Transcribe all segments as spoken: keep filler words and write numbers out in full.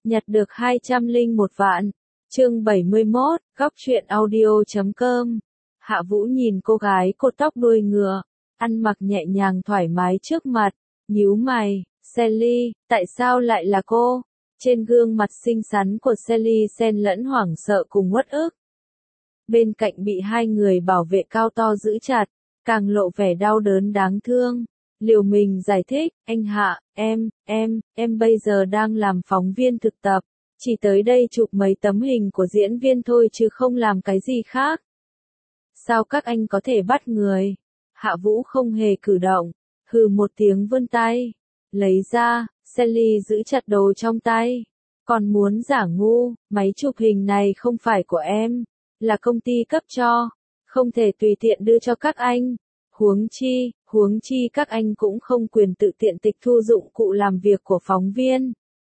nhặt được hai trăm lẻ một vạn. Chương bảy mươi mốt, góc truyện audio chấm com. Hạ Vũ nhìn cô gái cột tóc đuôi ngựa, ăn mặc nhẹ nhàng thoải mái trước mặt, nhíu mày, Sally, tại sao lại là cô? Trên gương mặt xinh xắn của Sally xen lẫn hoảng sợ cùng uất ức. Bên cạnh bị hai người bảo vệ cao to giữ chặt, càng lộ vẻ đau đớn đáng thương. Liều mình giải thích, anh Hạ, em, em, em bây giờ đang làm phóng viên thực tập, chỉ tới đây chụp mấy tấm hình của diễn viên thôi chứ không làm cái gì khác. Sao các anh có thể bắt người? Hạ Vũ không hề cử động, hừ một tiếng vươn tay, lấy ra, Sally giữ chặt đồ trong tay. Còn muốn giả ngu, máy chụp hình này không phải của em, là công ty cấp cho, không thể tùy tiện đưa cho các anh. Huống chi, huống chi các anh cũng không quyền tự tiện tịch thu dụng cụ làm việc của phóng viên.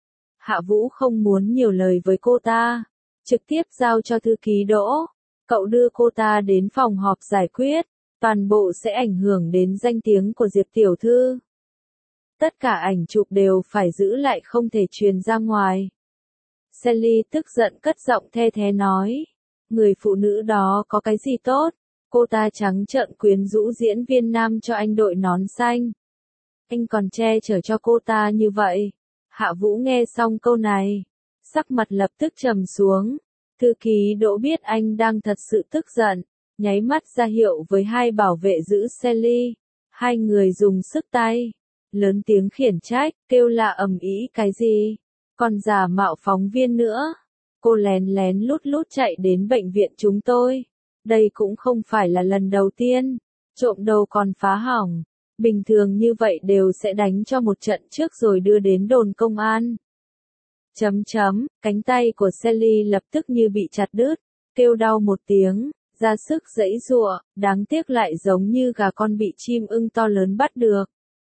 Hạ Vũ không muốn nhiều lời với cô ta, trực tiếp giao cho thư ký Đỗ. Cậu đưa cô ta đến phòng họp giải quyết, toàn bộ sẽ ảnh hưởng đến danh tiếng của Diệp tiểu thư. Tất cả ảnh chụp đều phải giữ lại không thể truyền ra ngoài. Sally tức giận cất giọng the thé nói, người phụ nữ đó có cái gì tốt? Cô ta trắng trợn quyến rũ diễn viên nam cho anh đội nón xanh. Anh còn che chở cho cô ta như vậy. Hạ Vũ nghe xong câu này, sắc mặt lập tức trầm xuống. Thư ký Đỗ biết anh đang thật sự tức giận, nháy mắt ra hiệu với hai bảo vệ giữ Sally. Hai người dùng sức tay, lớn tiếng khiển trách, kêu la ầm ĩ cái gì, còn giả mạo phóng viên nữa. Cô lén lén lút lút chạy đến bệnh viện chúng tôi. Đây cũng không phải là lần đầu tiên, trộm đồ còn phá hỏng. Bình thường như vậy đều sẽ đánh cho một trận trước rồi đưa đến đồn công an. Chấm chấm, cánh tay của Sally lập tức như bị chặt đứt, kêu đau một tiếng, ra sức giãy giụa, đáng tiếc lại giống như gà con bị chim ưng to lớn bắt được.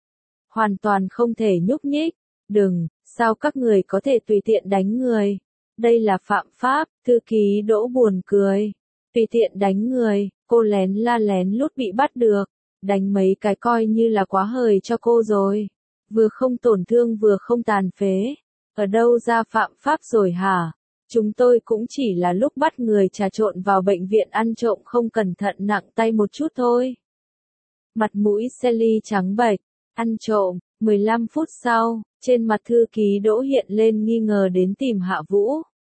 Hoàn toàn không thể nhúc nhích, đừng, sao các người có thể tùy tiện đánh người? Đây là phạm pháp, thư ký Đỗ buồn cười. Tùy tiện đánh người, cô lén la lén lút bị bắt được, đánh mấy cái coi như là quá hời cho cô rồi. Vừa không tổn thương vừa không tàn phế, ở đâu ra phạm pháp rồi hả? Chúng tôi cũng chỉ là lúc bắt người trà trộn vào bệnh viện ăn trộm không cẩn thận nặng tay một chút thôi. Mặt mũi Sally trắng bệch, ăn trộm, mười lăm phút sau, trên mặt thư ký Đỗ hiện lên nghi ngờ đến tìm Hạ Vũ.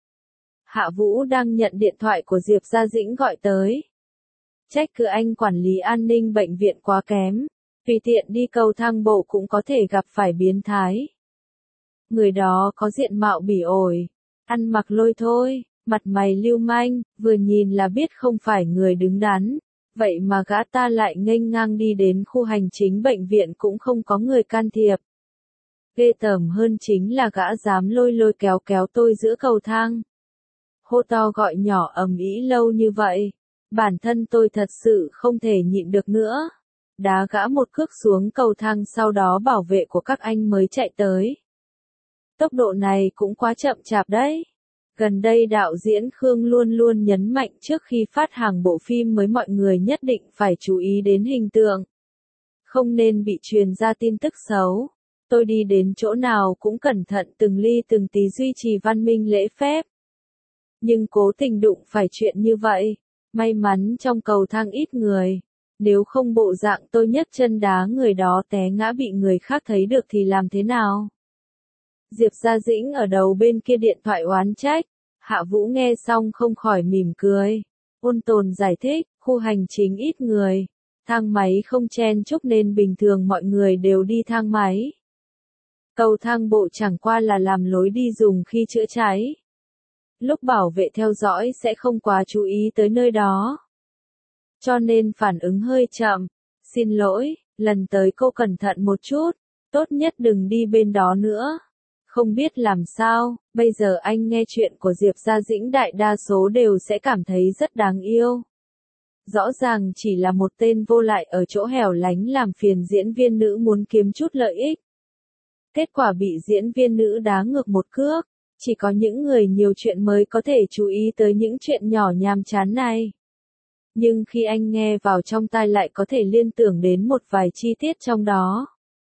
Hạ Vũ đang nhận điện thoại của Diệp Gia Dĩnh gọi tới. Trách cứ anh quản lý an ninh bệnh viện quá kém, tùy tiện đi cầu thang bộ cũng có thể gặp phải biến thái. Người đó có diện mạo bỉ ổi, ăn mặc lôi thôi, mặt mày lưu manh, vừa nhìn là biết không phải người đứng đắn. Vậy mà gã ta lại nghênh ngang đi đến khu hành chính bệnh viện cũng không có người can thiệp. Ghê tởm hơn chính là gã dám lôi lôi kéo kéo tôi giữa cầu thang. Hô to gọi nhỏ ầm ĩ lâu như vậy, bản thân tôi thật sự không thể nhịn được nữa. Đá gã một cước xuống cầu thang, sau đó bảo vệ của các anh mới chạy tới. Tốc độ này cũng quá chậm chạp đấy. Gần đây đạo diễn Khương luôn luôn nhấn mạnh trước khi phát hàng bộ phim mới mọi người nhất định phải chú ý đến hình tượng. Không nên bị truyền ra tin tức xấu. Tôi đi đến chỗ nào cũng cẩn thận từng ly từng tí duy trì văn minh lễ phép. Nhưng cố tình đụng phải chuyện như vậy, may mắn trong cầu thang ít người, nếu không bộ dạng tôi nhấc chân đá người đó té ngã bị người khác thấy được thì làm thế nào? Diệp Gia Dĩnh ở đầu bên kia điện thoại oán trách, Hạ Vũ nghe xong không khỏi mỉm cười, ôn tồn giải thích, khu hành chính ít người, thang máy không chen chúc nên bình thường mọi người đều đi thang máy. Cầu thang bộ chẳng qua là làm lối đi dùng khi chữa cháy. Lúc bảo vệ theo dõi sẽ không quá chú ý tới nơi đó. Cho nên phản ứng hơi chậm. Xin lỗi, lần tới cô cẩn thận một chút, tốt nhất đừng đi bên đó nữa. Không biết làm sao, bây giờ anh nghe chuyện của Diệp Gia Dĩnh đại đa số đều sẽ cảm thấy rất đáng yêu. Rõ ràng chỉ là một tên vô lại ở chỗ hẻo lánh làm phiền diễn viên nữ muốn kiếm chút lợi ích. Kết quả bị diễn viên nữ đá ngược một cước. Chỉ có những người nhiều chuyện mới có thể chú ý tới những chuyện nhỏ nhàm chán này. Nhưng khi anh nghe vào trong tai lại có thể liên tưởng đến một vài chi tiết trong đó.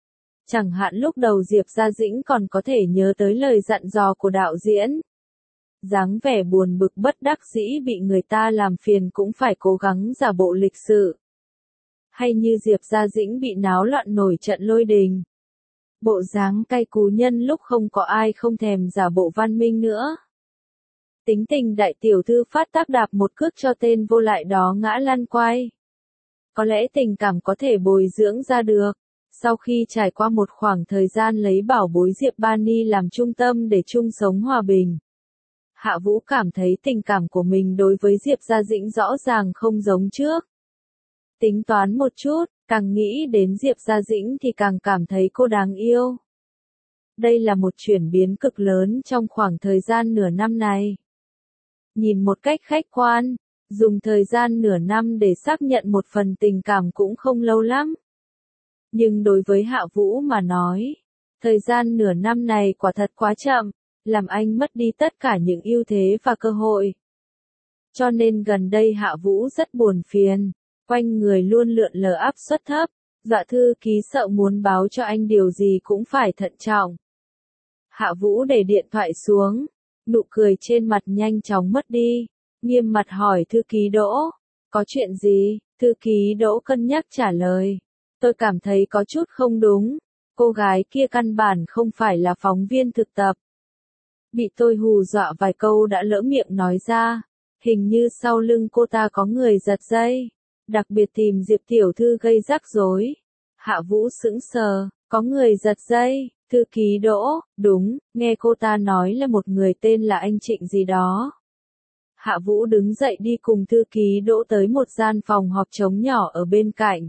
Chẳng hạn lúc đầu Diệp Gia Dĩnh còn có thể nhớ tới lời dặn dò của đạo diễn. Dáng vẻ buồn bực bất đắc dĩ bị người ta làm phiền cũng phải cố gắng giả bộ lịch sự. Hay như Diệp Gia Dĩnh bị náo loạn nổi trận lôi đình. Bộ dáng cay cú nhân lúc không có ai không thèm giả bộ văn minh nữa. Tính tình đại tiểu thư phát tác đạp một cước cho tên vô lại đó ngã lăn quay. Có lẽ tình cảm có thể bồi dưỡng ra được. Sau khi trải qua một khoảng thời gian lấy bảo bối Diệp Bani làm trung tâm để chung sống hòa bình. Hạ Vũ cảm thấy tình cảm của mình đối với Diệp Gia Dĩnh rõ ràng không giống trước. Tính toán một chút, càng nghĩ đến Diệp Gia Dĩnh thì càng cảm thấy cô đáng yêu. Đây là một chuyển biến cực lớn trong khoảng thời gian nửa năm này. Nhìn một cách khách quan, dùng thời gian nửa năm để xác nhận một phần tình cảm cũng không lâu lắm. Nhưng đối với Hạ Vũ mà nói, thời gian nửa năm này quả thật quá chậm, làm anh mất đi tất cả những ưu thế và cơ hội. Cho nên gần đây Hạ Vũ rất buồn phiền, quanh người luôn lượn lờ áp suất thấp, dọa thư ký sợ muốn báo cho anh điều gì cũng phải thận trọng. Hạ Vũ để điện thoại xuống, nụ cười trên mặt nhanh chóng mất đi, nghiêm mặt hỏi thư ký Đỗ, có chuyện gì? Thư ký Đỗ cân nhắc trả lời, tôi cảm thấy có chút không đúng, cô gái kia căn bản không phải là phóng viên thực tập. Bị tôi hù dọa vài câu đã lỡ miệng nói ra, hình như sau lưng cô ta có người giật dây, đặc biệt tìm Diệp tiểu thư gây rắc rối. Hạ Vũ sững sờ, có người giật dây, thư ký Đỗ, đúng, nghe cô ta nói là một người tên là anh Trịnh gì đó. Hạ Vũ đứng dậy đi cùng thư ký Đỗ tới một gian phòng họp trống nhỏ ở bên cạnh.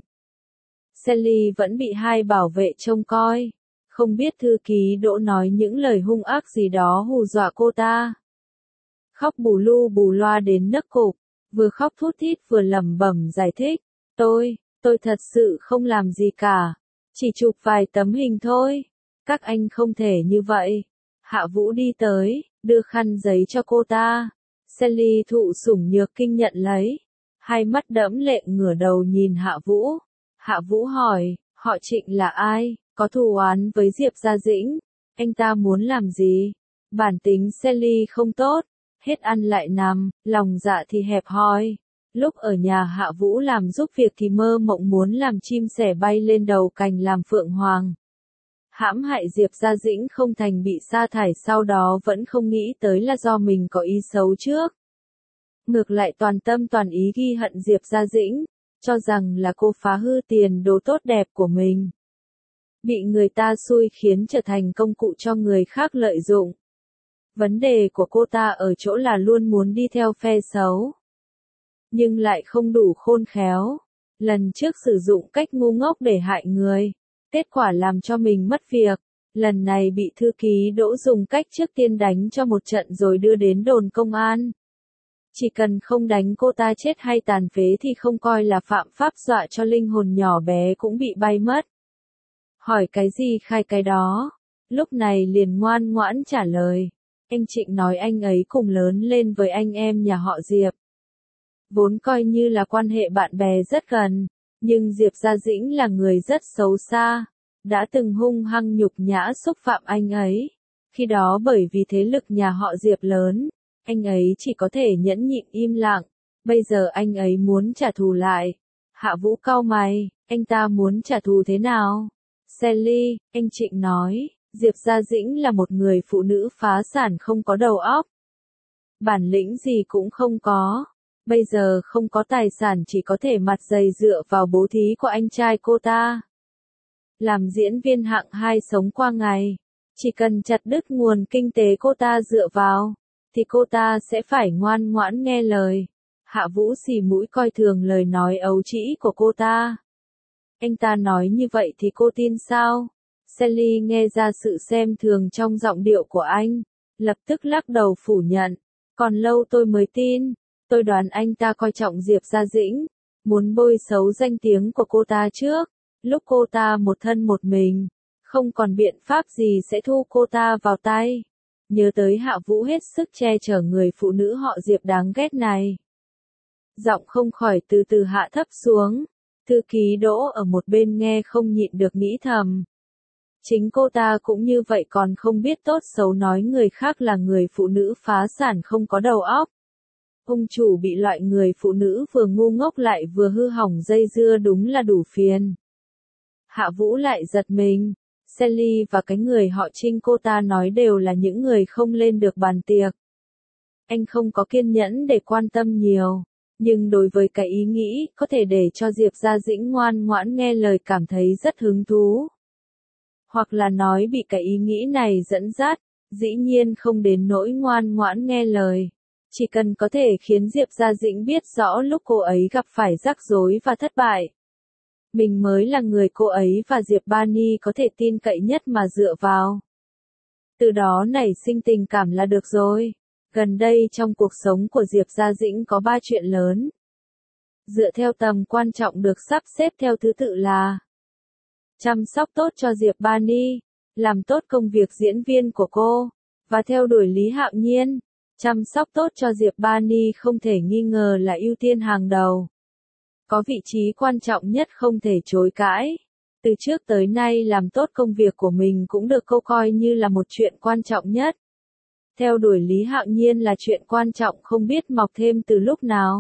Sally vẫn bị hai bảo vệ trông coi. Không biết thư ký Đỗ nói những lời hung ác gì đó hù dọa cô ta. Khóc bù lu bù loa đến nấc cục, vừa khóc thút thít vừa lẩm bẩm giải thích. Tôi, tôi thật sự không làm gì cả. Chỉ chụp vài tấm hình thôi. Các anh không thể như vậy. Hạ Vũ đi tới, đưa khăn giấy cho cô ta. Sally thụ sủng nhược kinh nhận lấy. Hai mắt đẫm lệ ngửa đầu nhìn Hạ Vũ. Hạ Vũ hỏi, họ Trịnh là ai? Có thù oán với Diệp Gia Dĩnh, anh ta muốn làm gì? Bản tính Sally không tốt, hết ăn lại nằm, lòng dạ thì hẹp hòi. Lúc ở nhà Hạ Vũ làm giúp việc thì mơ mộng muốn làm chim sẻ bay lên đầu cành làm phượng hoàng. Hãm hại Diệp Gia Dĩnh không thành bị sa thải sau đó vẫn không nghĩ tới là do mình có ý xấu trước. Ngược lại toàn tâm toàn ý ghi hận Diệp Gia Dĩnh, cho rằng là cô phá hư tiền đồ tốt đẹp của mình. Bị người ta xui khiến trở thành công cụ cho người khác lợi dụng. Vấn đề của cô ta ở chỗ là luôn muốn đi theo phe xấu. Nhưng lại không đủ khôn khéo. Lần trước sử dụng cách ngu ngốc để hại người. Kết quả làm cho mình mất việc. Lần này bị thư ký Đỗ dùng cách trước tiên đánh cho một trận rồi đưa đến đồn công an. Chỉ cần không đánh cô ta chết hay tàn phế thì không coi là phạm pháp, dọa cho linh hồn nhỏ bé cũng bị bay mất. Hỏi cái gì khai cái đó. Lúc này liền ngoan ngoãn trả lời. Anh Trịnh nói anh ấy cùng lớn lên với anh em nhà họ Diệp. Vốn coi như là quan hệ bạn bè rất gần. Nhưng Diệp Gia Dĩnh là người rất xấu xa. Đã từng hung hăng nhục nhã xúc phạm anh ấy. Khi đó bởi vì thế lực nhà họ Diệp lớn, anh ấy chỉ có thể nhẫn nhịn im lặng. Bây giờ anh ấy muốn trả thù lại. Hạ Vũ cau mày, anh ta muốn trả thù thế nào? Sally, anh Trịnh nói, Diệp Gia Dĩnh là một người phụ nữ phá sản không có đầu óc. Bản lĩnh gì cũng không có. Bây giờ không có tài sản chỉ có thể mặt dày dựa vào bố thí của anh trai cô ta. Làm diễn viên hạng hai sống qua ngày. Chỉ cần chặt đứt nguồn kinh tế cô ta dựa vào, thì cô ta sẽ phải ngoan ngoãn nghe lời. Hạ Vũ xì mũi coi thường lời nói ấu trĩ của cô ta. Anh ta nói như vậy thì cô tin sao? Sally nghe ra sự xem thường trong giọng điệu của anh, lập tức lắc đầu phủ nhận. Còn lâu tôi mới tin, tôi đoán anh ta coi trọng Diệp Gia Dĩnh, muốn bôi xấu danh tiếng của cô ta trước, lúc cô ta một thân một mình, không còn biện pháp gì sẽ thu cô ta vào tay. Nhớ tới Hạ Vũ hết sức che chở người phụ nữ họ Diệp đáng ghét này. Giọng không khỏi từ từ hạ thấp xuống. Thư ký Đỗ ở một bên nghe không nhịn được nghĩ thầm. Chính cô ta cũng như vậy còn không biết tốt xấu nói người khác là người phụ nữ phá sản không có đầu óc. Ông chủ bị loại người phụ nữ vừa ngu ngốc lại vừa hư hỏng dây dưa đúng là đủ phiền. Hạ Vũ lại giật mình. Sally và cái người họ Trinh cô ta nói đều là những người không lên được bàn tiệc. Anh không có kiên nhẫn để quan tâm nhiều, nhưng đối với cái ý nghĩ có thể để cho Diệp Gia Dĩnh ngoan ngoãn nghe lời cảm thấy rất hứng thú. Hoặc là nói bị cái ý nghĩ này dẫn dắt, dĩ nhiên không đến nỗi ngoan ngoãn nghe lời. Chỉ cần có thể khiến Diệp Gia Dĩnh biết rõ lúc cô ấy gặp phải rắc rối và thất bại. Mình mới là người cô ấy và Diệp Bani có thể tin cậy nhất mà dựa vào. Từ đó nảy sinh tình cảm là được rồi. Gần đây trong cuộc sống của Diệp Gia Dĩnh có ba chuyện lớn. Dựa theo tầm quan trọng được sắp xếp theo thứ tự là chăm sóc tốt cho Diệp Bani, làm tốt công việc diễn viên của cô, và theo đuổi Lý Hạo Nhiên. Chăm sóc tốt cho Diệp Bani không thể nghi ngờ là ưu tiên hàng đầu. Có vị trí quan trọng nhất không thể chối cãi. Từ trước tới nay làm tốt công việc của mình cũng được cô coi như là một chuyện quan trọng nhất. Theo đuổi Lý Hạo Nhiên là chuyện quan trọng không biết mọc thêm từ lúc nào.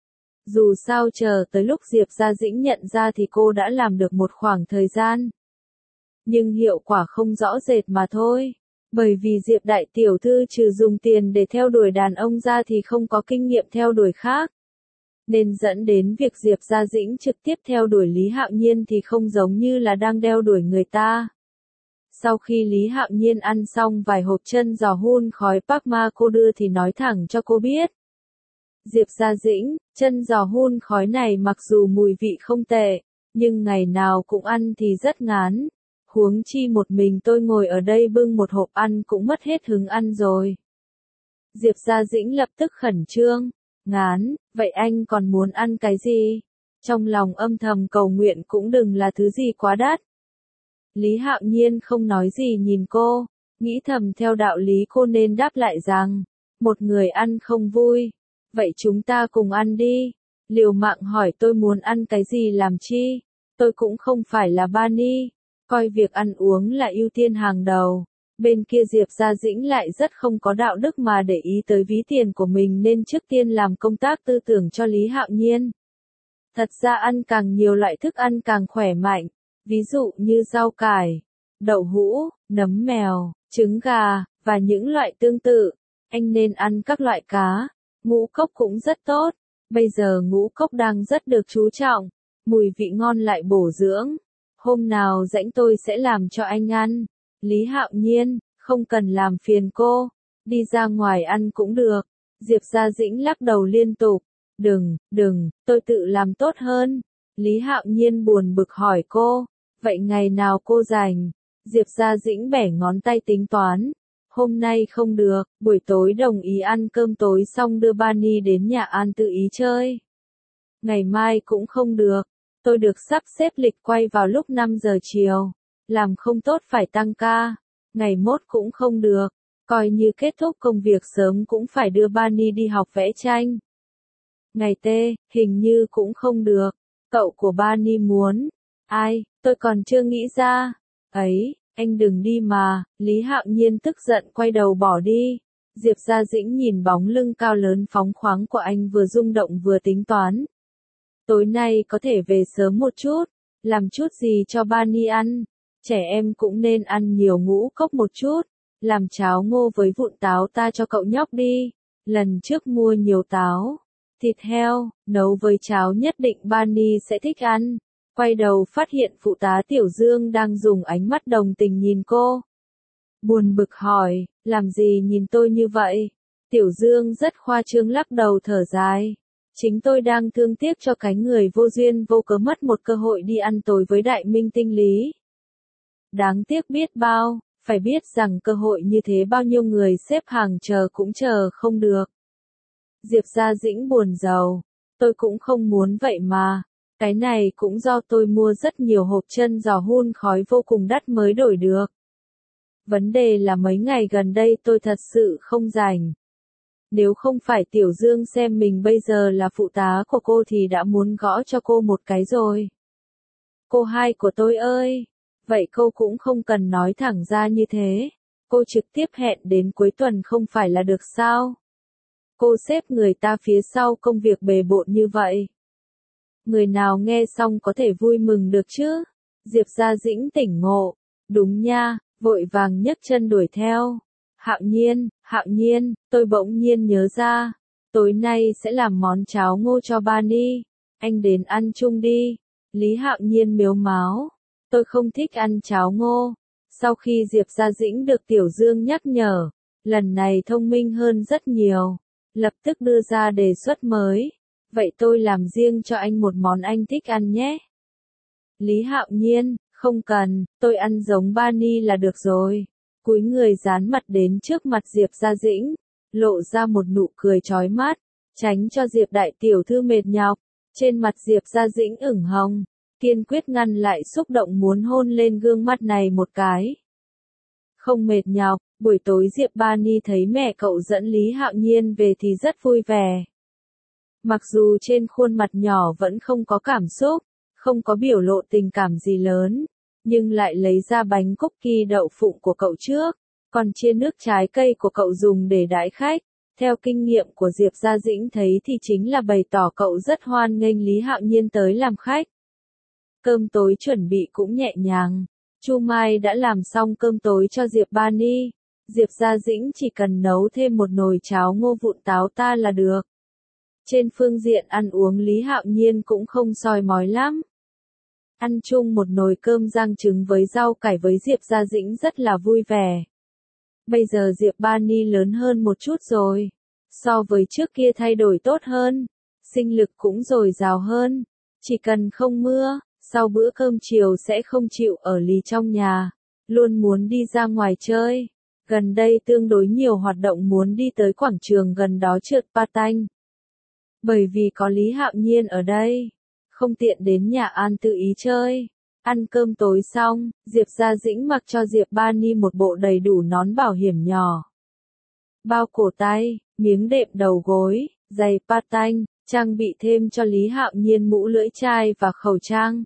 Dù sao chờ tới lúc Diệp Gia Dĩnh nhận ra thì cô đã làm được một khoảng thời gian. Nhưng hiệu quả không rõ rệt mà thôi. Bởi vì Diệp Đại Tiểu Thư trừ dùng tiền để theo đuổi đàn ông ra thì không có kinh nghiệm theo đuổi khác. Nên dẫn đến việc Diệp Gia Dĩnh trực tiếp theo đuổi Lý Hạo Nhiên thì không giống như là đang đeo đuổi người ta. Sau khi Lý Hạo Nhiên ăn xong vài hộp chân giò hun khói Park Ma cô đưa thì nói thẳng cho cô biết. Diệp Gia Dĩnh, chân giò hun khói này mặc dù mùi vị không tệ, nhưng ngày nào cũng ăn thì rất ngán. Huống chi một mình tôi ngồi ở đây bưng một hộp ăn cũng mất hết hứng ăn rồi. Diệp Gia Dĩnh lập tức khẩn trương. Ngán, vậy anh còn muốn ăn cái gì? Trong lòng âm thầm cầu nguyện cũng đừng là thứ gì quá đắt. Lý Hạo Nhiên không nói gì nhìn cô, nghĩ thầm theo đạo lý cô nên đáp lại rằng, một người ăn không vui. Vậy chúng ta cùng ăn đi. Liều mạng hỏi tôi muốn ăn cái gì làm chi? Tôi cũng không phải là Bani, coi việc ăn uống là ưu tiên hàng đầu. Bên kia Diệp Gia Dĩnh lại rất không có đạo đức mà để ý tới ví tiền của mình nên trước tiên làm công tác tư tưởng cho Lý Hạo Nhiên. Thật ra ăn càng nhiều loại thức ăn càng khỏe mạnh, ví dụ như rau cải, đậu hũ, nấm mèo, trứng gà, và những loại tương tự. Anh nên ăn các loại cá, ngũ cốc cũng rất tốt, bây giờ ngũ cốc đang rất được chú trọng, mùi vị ngon lại bổ dưỡng. Hôm nào rảnh tôi sẽ làm cho anh ăn. Lý Hạo Nhiên, không cần làm phiền cô, đi ra ngoài ăn cũng được. Diệp Gia Dĩnh lắc đầu liên tục, đừng, đừng, tôi tự làm tốt hơn. Lý Hạo Nhiên buồn bực hỏi cô, vậy ngày nào cô rảnh? Diệp Gia Dĩnh bẻ ngón tay tính toán, hôm nay không được, buổi tối đồng ý ăn cơm tối xong đưa Bani đến nhà An tự ý chơi. Ngày mai cũng không được, tôi được sắp xếp lịch quay vào lúc năm giờ chiều. Làm không tốt phải tăng ca, ngày mốt cũng không được, coi như kết thúc công việc sớm cũng phải đưa Bani đi học vẽ tranh. Ngày T, hình như cũng không được, cậu của Bani muốn, ai, tôi còn chưa nghĩ ra, ấy, anh đừng đi mà, Lý Hạo Nhiên tức giận quay đầu bỏ đi. Diệp Gia Dĩnh nhìn bóng lưng cao lớn phóng khoáng của anh vừa rung động vừa tính toán. Tối nay có thể về sớm một chút, làm chút gì cho Bani ăn. Trẻ em cũng nên ăn nhiều ngũ cốc một chút, làm cháo ngô với vụn táo ta cho cậu nhóc đi. Lần trước mua nhiều táo, thịt heo, nấu với cháo nhất định Bani sẽ thích ăn. Quay đầu phát hiện phụ tá Tiểu Dương đang dùng ánh mắt đồng tình nhìn cô. Buồn bực hỏi, làm gì nhìn tôi như vậy? Tiểu Dương rất khoa trương lắc đầu thở dài. Chính tôi đang thương tiếc cho cái người vô duyên vô cớ mất một cơ hội đi ăn tối với đại minh tinh Lý. Đáng tiếc biết bao, phải biết rằng cơ hội như thế bao nhiêu người xếp hàng chờ cũng chờ không được. Diệp Gia Dĩnh buồn rầu, tôi cũng không muốn vậy mà, cái này cũng do tôi mua rất nhiều hộp chân giò hun khói vô cùng đắt mới đổi được. Vấn đề là mấy ngày gần đây tôi thật sự không rảnh. Nếu không phải Tiểu Dương xem mình bây giờ là phụ tá của cô thì đã muốn gõ cho cô một cái rồi. Cô hai của tôi ơi! Vậy cô cũng không cần nói thẳng ra như thế. Cô trực tiếp hẹn đến cuối tuần không phải là được sao? Cô xếp người ta phía sau công việc bề bộn như vậy. Người nào nghe xong có thể vui mừng được chứ? Diệp Gia Dĩnh tỉnh ngộ. Đúng nha, vội vàng nhấc chân đuổi theo. Hạo Nhiên, Hạo Nhiên, tôi bỗng nhiên nhớ ra. Tối nay sẽ làm món cháo ngô cho Bani. Anh đến ăn chung đi. Lý Hạo Nhiên mếu máo. Tôi không thích ăn cháo ngô. Sau khi Diệp Gia Dĩnh được Tiểu Dương nhắc nhở, lần này thông minh hơn rất nhiều. Lập tức đưa ra đề xuất mới. Vậy tôi làm riêng cho anh một món anh thích ăn nhé. Lý Hạo Nhiên, không cần, tôi ăn giống Bani là được rồi. Cúi người dán mặt đến trước mặt Diệp Gia Dĩnh, lộ ra một nụ cười chói mắt, tránh cho Diệp đại tiểu thư mệt nhọc. Trên mặt Diệp Gia Dĩnh ửng hồng, kiên quyết ngăn lại xúc động muốn hôn lên gương mặt này một cái. Không mệt nhọc, buổi tối Diệp Bani thấy mẹ cậu dẫn Lý Hạo Nhiên về thì rất vui vẻ. Mặc dù trên khuôn mặt nhỏ vẫn không có cảm xúc, không có biểu lộ tình cảm gì lớn, nhưng lại lấy ra bánh cookie đậu phụng của cậu trước, còn chiên nước trái cây của cậu dùng để đãi khách. Theo kinh nghiệm của Diệp Gia Dĩnh thấy thì chính là bày tỏ cậu rất hoan nghênh Lý Hạo Nhiên tới làm khách. Cơm tối chuẩn bị cũng nhẹ nhàng. Chu Mai đã làm xong cơm tối cho Diệp Bani. Diệp Gia Dĩnh chỉ cần nấu thêm một nồi cháo ngô vụn táo ta là được. Trên phương diện ăn uống Lý Hạo Nhiên cũng không soi mói lắm. Ăn chung một nồi cơm rang trứng với rau cải với Diệp Gia Dĩnh rất là vui vẻ. Bây giờ Diệp Bani lớn hơn một chút rồi. So với trước kia thay đổi tốt hơn. Sinh lực cũng dồi dào hơn. Chỉ cần không mưa, sau bữa cơm chiều sẽ không chịu ở lì trong nhà. Luôn muốn đi ra ngoài chơi. Gần đây tương đối nhiều hoạt động muốn đi tới quảng trường gần đó trượt patin. Bởi vì có Lý Hạo Nhiên ở đây, không tiện đến nhà An tự ý chơi. Ăn cơm tối xong, Diệp Gia Dĩnh mặc cho Diệp Bani một bộ đầy đủ nón bảo hiểm nhỏ. Bao cổ tay, miếng đệm đầu gối, giày patin, trang bị thêm cho Lý Hạo Nhiên mũ lưỡi chai và khẩu trang.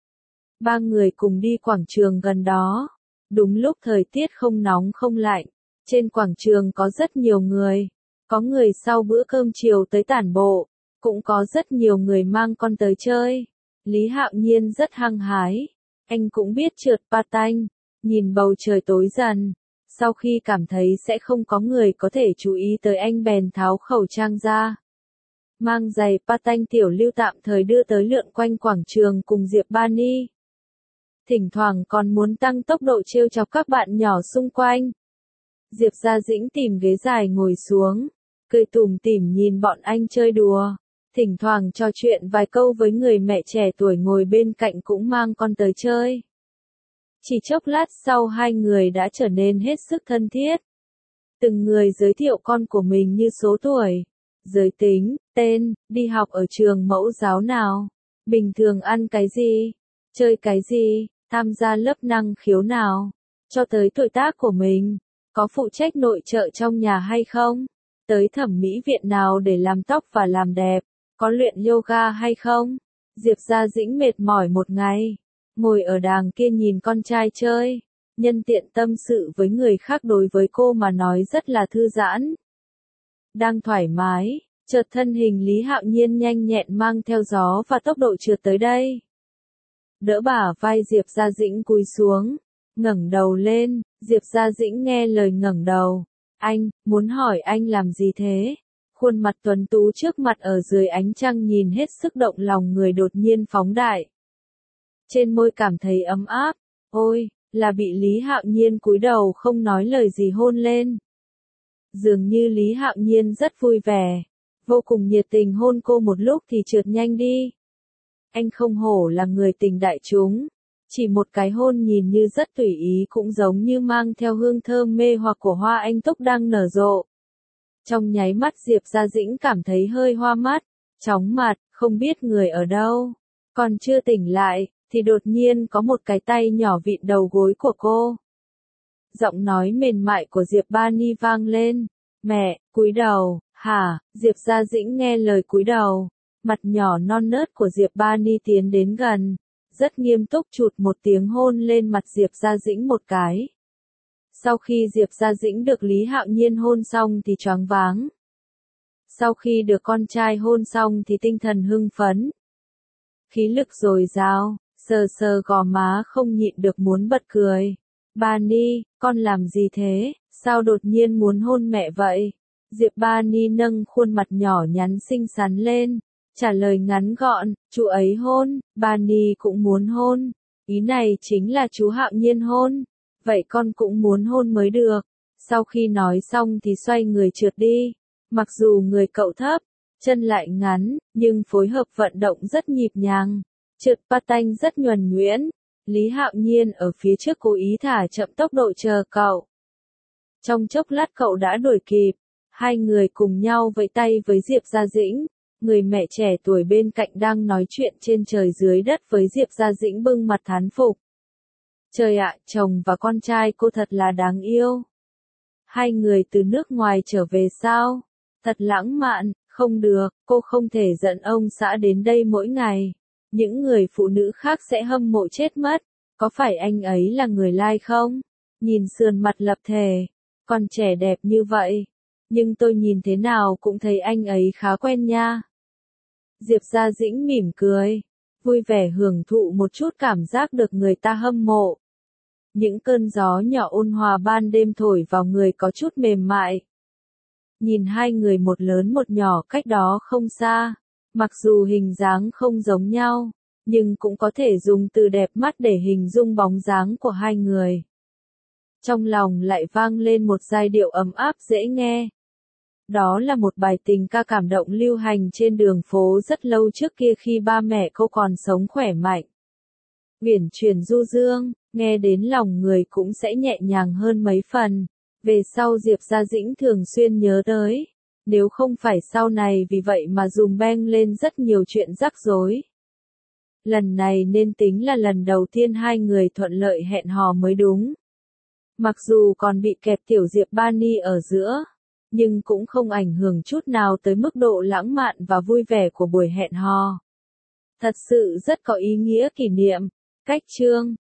Ba người cùng đi quảng trường gần đó. Đúng lúc thời tiết không nóng không lạnh, trên quảng trường có rất nhiều người. Có người sau bữa cơm chiều tới tản bộ, cũng có rất nhiều người mang con tới chơi. Lý Hạo Nhiên rất hăng hái, anh cũng biết trượt patin, nhìn bầu trời tối dần. Sau khi cảm thấy sẽ không có người có thể chú ý tới anh bèn tháo khẩu trang ra. Mang giày patin tiểu lưu tạm thời đưa tới lượn quanh quảng trường cùng Diệp Bani. Thỉnh thoảng còn muốn tăng tốc độ trêu chọc các bạn nhỏ xung quanh. Diệp Gia Dĩnh tìm ghế dài ngồi xuống, cười tủm tỉm nhìn bọn anh chơi đùa. Thỉnh thoảng trò chuyện vài câu với người mẹ trẻ tuổi ngồi bên cạnh cũng mang con tới chơi. Chỉ chốc lát sau hai người đã trở nên hết sức thân thiết. Từng người giới thiệu con của mình như số tuổi, giới tính, tên, đi học ở trường mẫu giáo nào, bình thường ăn cái gì, chơi cái gì, tham gia lớp năng khiếu nào, cho tới tuổi tác của mình, có phụ trách nội trợ trong nhà hay không, tới thẩm mỹ viện nào để làm tóc và làm đẹp, có luyện yoga hay không. Diệp Gia Dĩnh mệt mỏi một ngày, ngồi ở đàng kia nhìn con trai chơi, nhân tiện tâm sự với người khác đối với cô mà nói rất là thư giãn. Đang thoải mái, chợt thân hình Lý Hạo Nhiên nhanh nhẹn mang theo gió và tốc độ trượt tới đây. Đỡ bả vai Diệp Gia Dĩnh cúi xuống, ngẩng đầu lên, Diệp Gia Dĩnh nghe lời ngẩng đầu. Anh, muốn hỏi anh làm gì thế? Khuôn mặt tuấn tú trước mặt ở dưới ánh trăng nhìn hết sức động lòng người đột nhiên phóng đại. Trên môi cảm thấy ấm áp, ôi, là bị Lý Hạo Nhiên cúi đầu không nói lời gì hôn lên. Dường như Lý Hạo Nhiên rất vui vẻ, vô cùng nhiệt tình hôn cô một lúc thì trượt nhanh đi. Anh không hổ là người tình đại chúng, chỉ một cái hôn nhìn như rất tùy ý cũng giống như mang theo hương thơm mê hoặc của hoa anh túc đang nở rộ. Trong nháy mắt Diệp Gia Dĩnh cảm thấy hơi hoa mắt, chóng mặt, không biết người ở đâu. Còn chưa tỉnh lại, thì đột nhiên có một cái tay nhỏ vịn đầu gối của cô. Giọng nói mềm mại của Diệp Bani vang lên. Mẹ, cúi đầu, hả? Diệp Gia Dĩnh nghe lời cúi đầu. Mặt nhỏ non nớt của Diệp Bani tiến đến gần. rất nghiêm túc chụt một tiếng hôn lên mặt Diệp Gia Dĩnh một cái. Sau khi Diệp Gia Dĩnh được Lý Hạo Nhiên hôn xong thì choáng váng. Sau khi được con trai hôn xong thì tinh thần hưng phấn. Khí lực dồi dào, sờ sờ gò má không nhịn được muốn bật cười. Ba Ni, con làm gì thế, sao đột nhiên muốn hôn mẹ vậy? Diệp Ba Ni nâng khuôn mặt nhỏ nhắn xinh xắn lên, trả lời ngắn gọn, chú ấy hôn, Ba Ni cũng muốn hôn. Ý này chính là chú Hạo Nhiên hôn, vậy con cũng muốn hôn mới được. Sau khi nói xong thì xoay người trượt đi, mặc dù người cậu thấp, chân lại ngắn, nhưng phối hợp vận động rất nhịp nhàng, trượt patin rất nhuần nhuyễn. Lý Hạo Nhiên ở phía trước cố ý thả chậm tốc độ chờ cậu. Trong chốc lát cậu đã đuổi kịp, hai người cùng nhau vẫy tay với Diệp Gia Dĩnh. Người mẹ trẻ tuổi bên cạnh đang nói chuyện trên trời dưới đất với Diệp Gia Dĩnh bưng mặt thán phục. Trời ạ, chồng và con trai cô thật là đáng yêu. Hai người từ nước ngoài trở về sao? Thật lãng mạn, không được, cô không thể dẫn ông xã đến đây mỗi ngày. Những người phụ nữ khác sẽ hâm mộ chết mất. Có phải anh ấy là người lai không? Nhìn sườn mặt lập thể, còn trẻ đẹp như vậy. Nhưng tôi nhìn thế nào cũng thấy anh ấy khá quen nha. Diệp Gia Dĩnh mỉm cười, vui vẻ hưởng thụ một chút cảm giác được người ta hâm mộ. Những cơn gió nhỏ ôn hòa ban đêm thổi vào người có chút mềm mại. Nhìn hai người một lớn một nhỏ cách đó không xa, mặc dù hình dáng không giống nhau, nhưng cũng có thể dùng từ đẹp mắt để hình dung bóng dáng của hai người. Trong lòng lại vang lên một giai điệu ấm áp dễ nghe. Đó là một bài tình ca cảm động lưu hành trên đường phố rất lâu trước kia khi ba mẹ cô còn sống khỏe mạnh. Uyển chuyển du dương, nghe đến lòng người cũng sẽ nhẹ nhàng hơn mấy phần. Về sau Diệp Gia Dĩnh thường xuyên nhớ tới. Nếu không phải sau này vì vậy mà dùm beng lên rất nhiều chuyện rắc rối. Lần này nên tính là lần đầu tiên hai người thuận lợi hẹn hò mới đúng. Mặc dù còn bị kẹp tiểu Diệp Ba Ni ở giữa, nhưng cũng không ảnh hưởng chút nào tới mức độ lãng mạn và vui vẻ của buổi hẹn hò. Thật sự rất có ý nghĩa kỷ niệm. Cách chương